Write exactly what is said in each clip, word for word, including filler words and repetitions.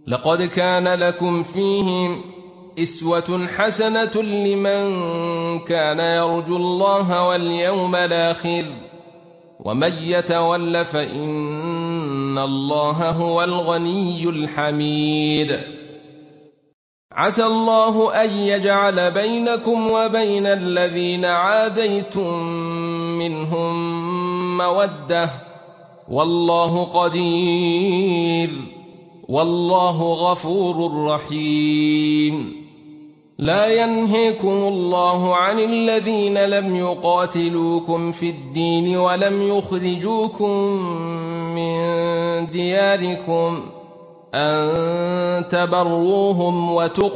لقد كان لكم فيهم أسوة حسنة لمن كان يرجو الله واليوم الآخر ومن يتول فإن الله هو الغني الحميد. عسى الله أن يجعل بينكم وبين الذين عاديتم منهم مودة والله قدير والله غفور رحيم. لا ينهيكم الله عن الذين لم يقاتلوكم في الدين ولم يخرجوكم من دياركم أن تبروهم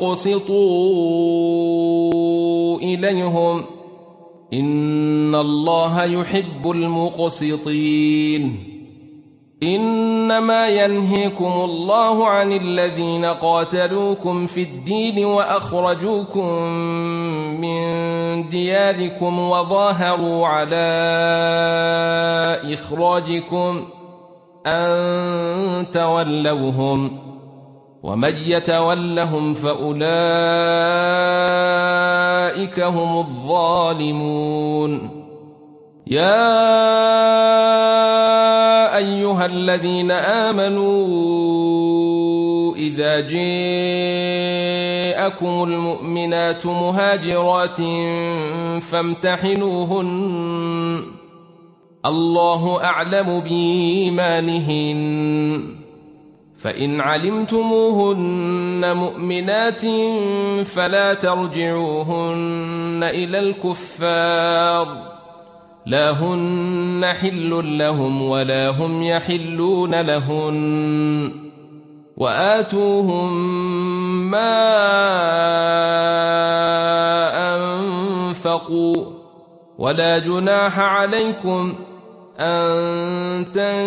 وتقسطوا إليهم إن الله يحب المقسطين. إنما ينهيكم الله عن الذين قاتلوكم في الدين وأخرجوكم من دياركم وظاهروا على إخراجكم أن تولوهم ومن يتولهم فأولئك هم الظالمون. يا أيها الذين آمنوا إذا جاءكم المؤمنات مهاجرات فامتحنوهن الله أعلم بإيمانهن فإن علمتموهن مؤمنات فلا ترجعوهن إلى الكفار لا هن حل لهم ولا هم يحلون لهن وآتوهم ما أنفقوا ولا جناح عليكم أن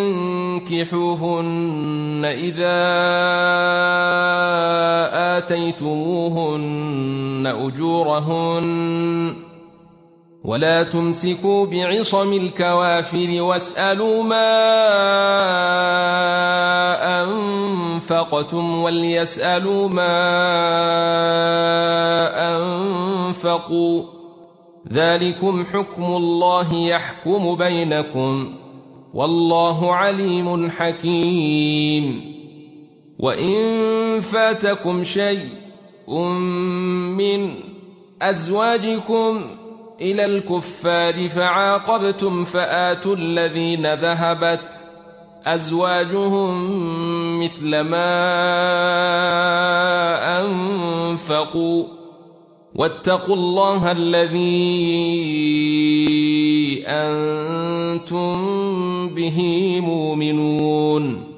تنكحوهن إذا آتيتموهن أجورهن ولا تمسكوا بعصم الكوافر واسألوا ما أنفقتم وليسألوا ما أنفقوا ذلكم حكم الله يحكم بينكم والله عليم حكيم. وإن فاتكم شيء من أزواجكم إلى الكفار فعاقبتم فآتوا الذين ذهبت أزواجهم مثل ما أنفقوا واتقوا الله الذي أنتم به مؤمنون.